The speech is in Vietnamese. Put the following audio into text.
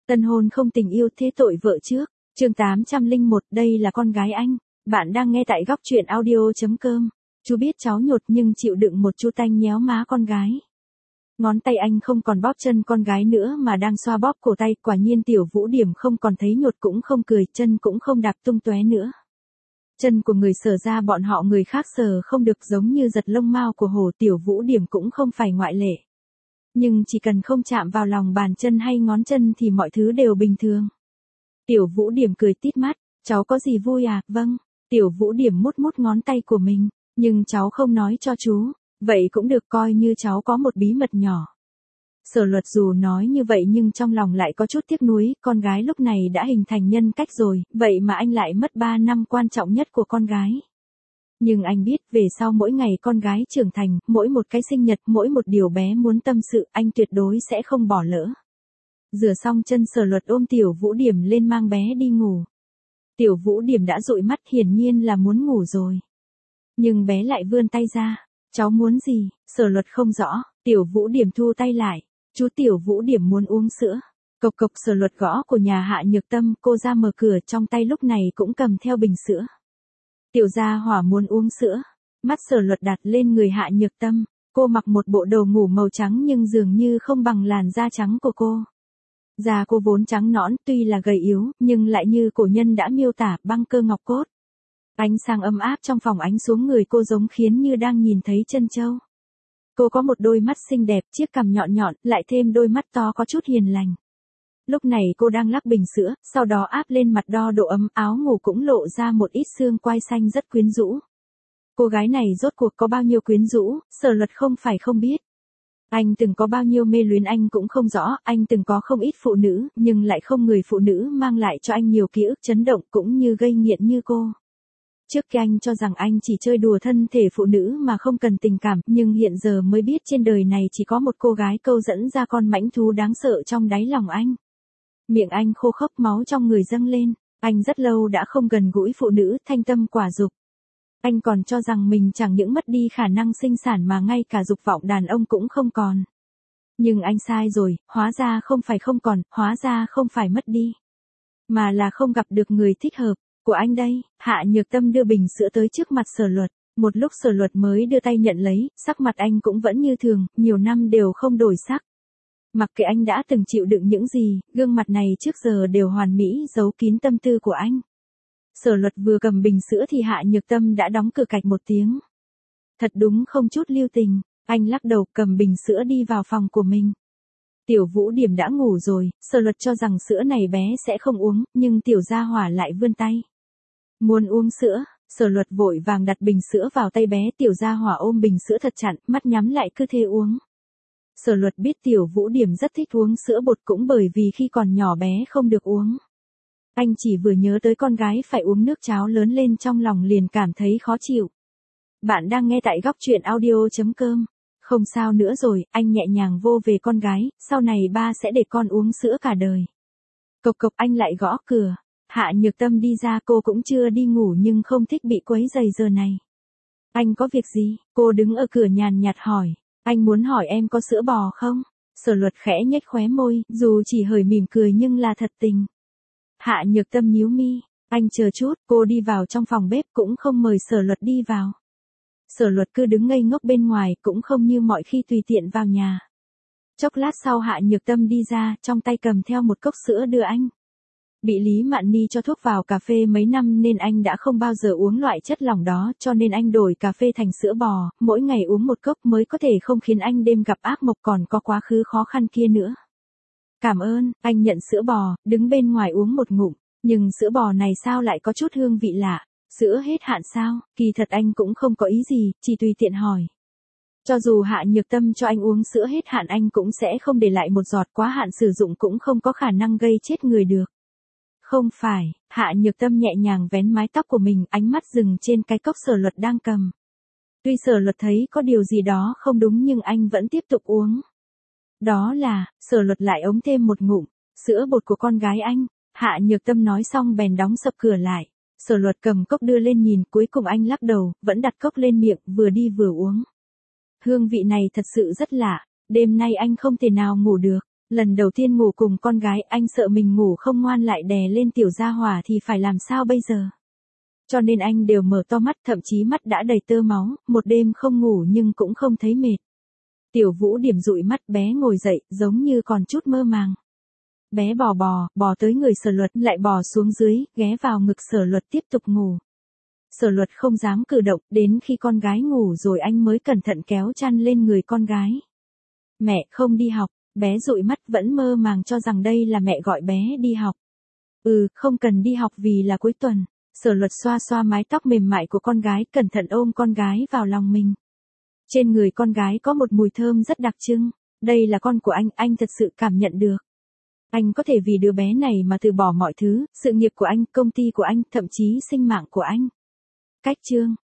Tân hôn không tình yêu thế tội vợ trước. Chương 801, đây là con gái anh. Bạn đang nghe tại góc truyện audio.com. Chú biết cháu nhột nhưng chịu đựng một chú tanh nhéo má con gái. Ngón tay anh không còn bóp chân con gái nữa mà đang xoa bóp cổ tay. Quả nhiên Tiểu Vũ Điểm không còn thấy nhột cũng không cười, chân cũng không đạp tung tóe nữa. Chân của người sờ ra bọn họ người khác sờ không được, giống như giật lông mao của hổ. Tiểu Vũ Điểm cũng không phải ngoại lệ. Nhưng chỉ cần không chạm vào lòng bàn chân hay ngón chân thì mọi thứ đều bình thường. Tiểu Vũ Điểm cười tít mắt, cháu có gì vui à? Vâng. Tiểu Vũ Điểm mút mút ngón tay của mình, nhưng cháu không nói cho chú. Vậy cũng được, coi như cháu có một bí mật nhỏ. Sở Luật dù nói như vậy nhưng trong lòng lại có chút tiếc nuối, con gái lúc này đã hình thành nhân cách rồi, vậy mà anh lại mất 3 năm quan trọng nhất của con gái. Nhưng anh biết về sau mỗi ngày con gái trưởng thành, mỗi một cái sinh nhật, mỗi một điều bé muốn tâm sự, anh tuyệt đối sẽ không bỏ lỡ. Rửa xong chân, Sở Luật ôm Tiểu Vũ Điểm lên mang bé đi ngủ. Tiểu Vũ Điểm đã dụi mắt, hiển nhiên là muốn ngủ rồi. Nhưng bé lại vươn tay ra. Cháu muốn gì? Sở Luật không rõ. Tiểu Vũ Điểm thu tay lại. Chú Tiểu Vũ Điểm muốn uống sữa. Cộc cộc. Sở Luật gõ của nhà Hạ Nhược Tâm, cô ra mở cửa, trong tay lúc này cũng cầm theo bình sữa. Tiểu Gia Hỏa muốn uống sữa. Mắt Sở Luật đặt lên người Hạ Nhược Tâm. Cô mặc một bộ đồ ngủ màu trắng nhưng dường như không bằng làn da trắng của cô. Da cô vốn trắng nõn, tuy là gầy yếu, nhưng lại như cổ nhân đã miêu tả, băng cơ ngọc cốt. Ánh sáng ấm áp trong phòng ánh xuống người cô giống khiến như đang nhìn thấy chân châu. Cô có một đôi mắt xinh đẹp, chiếc cằm nhọn nhọn, lại thêm đôi mắt to có chút hiền lành. Lúc này cô đang lắc bình sữa, sau đó áp lên mặt đo độ ấm, áo ngủ cũng lộ ra một ít xương quai xanh rất quyến rũ. Cô gái này rốt cuộc có bao nhiêu quyến rũ, Sở Luật không phải không biết. Anh từng có bao nhiêu mê luyến anh cũng không rõ, anh từng có không ít phụ nữ, nhưng lại không người phụ nữ mang lại cho anh nhiều ký ức chấn động cũng như gây nghiện như cô. Trước kia anh cho rằng anh chỉ chơi đùa thân thể phụ nữ mà không cần tình cảm, nhưng hiện giờ mới biết trên đời này chỉ có một cô gái câu dẫn ra con mãnh thú đáng sợ trong đáy lòng anh. Miệng anh khô khốc, máu trong người dâng lên, anh rất lâu đã không gần gũi phụ nữ, thanh tâm quả dục. Anh còn cho rằng mình chẳng những mất đi khả năng sinh sản mà ngay cả dục vọng đàn ông cũng không còn. Nhưng anh sai rồi, hóa ra không phải không còn, hóa ra không phải mất đi, mà là không gặp được người thích hợp. Của anh đây. Hạ Nhược Tâm đưa bình sữa tới trước mặt Sở Luật. Một lúc Sở Luật mới đưa tay nhận lấy, sắc mặt anh cũng vẫn như thường, nhiều năm đều không đổi sắc. Mặc kệ anh đã từng chịu đựng những gì, gương mặt này trước giờ đều hoàn mỹ, giấu kín tâm tư của anh. Sở Luật vừa cầm bình sữa thì Hạ Nhược Tâm đã đóng cửa cạch một tiếng. Thật đúng không chút lưu tình. Anh lắc đầu, cầm bình sữa đi vào phòng của mình. Tiểu Vũ Điểm đã ngủ rồi, Sở Luật cho rằng sữa này bé sẽ không uống, nhưng Tiểu Gia Hỏa lại vươn tay. Muốn uống sữa, Sở Luật vội vàng đặt bình sữa vào tay bé. Tiểu Gia Hỏa ôm bình sữa thật chặt, mắt nhắm lại cứ thế uống. Sở Luật biết Tiểu Vũ Điểm rất thích uống sữa bột cũng bởi vì khi còn nhỏ bé không được uống. Anh chỉ vừa nhớ tới con gái phải uống nước cháo lớn lên trong lòng liền cảm thấy khó chịu. Bạn đang nghe tại góc truyện audio.com. Không sao nữa rồi, anh nhẹ nhàng vô về con gái, sau này ba sẽ để con uống sữa cả đời. Cộc cộc, anh lại gõ cửa. Hạ Nhược Tâm đi ra, cô cũng chưa đi ngủ nhưng không thích bị quấy rầy giờ này. Anh có việc gì? Cô đứng ở cửa nhàn nhạt hỏi. Anh muốn hỏi em có sữa bò không? Sở Luật khẽ nhếch khóe môi, dù chỉ hơi mỉm cười nhưng là thật tình. Hạ Nhược Tâm nhíu mi. Anh chờ chút, cô đi vào trong phòng bếp cũng không mời Sở Luật đi vào. Sở Luật cứ đứng ngây ngốc bên ngoài, cũng không như mọi khi tùy tiện vào nhà. Chốc lát sau Hạ Nhược Tâm đi ra, trong tay cầm theo một cốc sữa đưa anh. Bị Lý Mạn Ni cho thuốc vào cà phê mấy năm nên anh đã không bao giờ uống loại chất lỏng đó, cho nên anh đổi cà phê thành sữa bò, mỗi ngày uống một cốc mới có thể không khiến anh đêm gặp ác mộng còn có quá khứ khó khăn kia nữa. Cảm ơn, anh nhận sữa bò, đứng bên ngoài uống một ngụm, nhưng sữa bò này sao lại có chút hương vị lạ. Sữa hết hạn sao? Kỳ thật anh cũng không có ý gì, chỉ tùy tiện hỏi. Cho dù Hạ Nhược Tâm cho anh uống sữa hết hạn anh cũng sẽ không để lại một giọt, quá hạn sử dụng cũng không có khả năng gây chết người được. Không phải. Hạ Nhược Tâm nhẹ nhàng vén mái tóc của mình, ánh mắt dừng trên cái cốc Sở Luật đang cầm. Tuy Sở Luật thấy có điều gì đó không đúng nhưng anh vẫn tiếp tục uống. Đó là, Sở Luật lại ống thêm một ngụm, sữa bột của con gái anh. Hạ Nhược Tâm nói xong bèn đóng sập cửa lại. Sở Luật cầm cốc đưa lên nhìn, cuối cùng anh lắc đầu, vẫn đặt cốc lên miệng, vừa đi vừa uống. Hương vị này thật sự rất lạ, đêm nay anh không thể nào ngủ được. Lần đầu tiên ngủ cùng con gái, anh sợ mình ngủ không ngoan lại đè lên tiểu gia hỏa thì phải làm sao bây giờ. Cho nên anh đều mở to mắt, thậm chí mắt đã đầy tơ máu, một đêm không ngủ nhưng cũng không thấy mệt. Tiểu Vũ điểm dụi mắt, bé ngồi dậy, giống như còn chút mơ màng. Bé bò tới người Sở Luật, lại bò xuống dưới, ghé vào ngực Sở Luật tiếp tục ngủ. Sở Luật không dám cử động, đến khi con gái ngủ rồi anh mới cẩn thận kéo chăn lên người con gái. Mẹ không đi học, bé dụi mắt vẫn mơ màng cho rằng đây là mẹ gọi bé đi học. Không cần đi học vì là cuối tuần. Sở Luật xoa xoa mái tóc mềm mại của con gái, cẩn thận ôm con gái vào lòng mình. Trên người con gái có một mùi thơm rất đặc trưng. Đây là con của anh thật sự cảm nhận được. Anh có thể vì đứa bé này mà từ bỏ mọi thứ, sự nghiệp của anh, công ty của anh, thậm chí sinh mạng của anh. Cách chương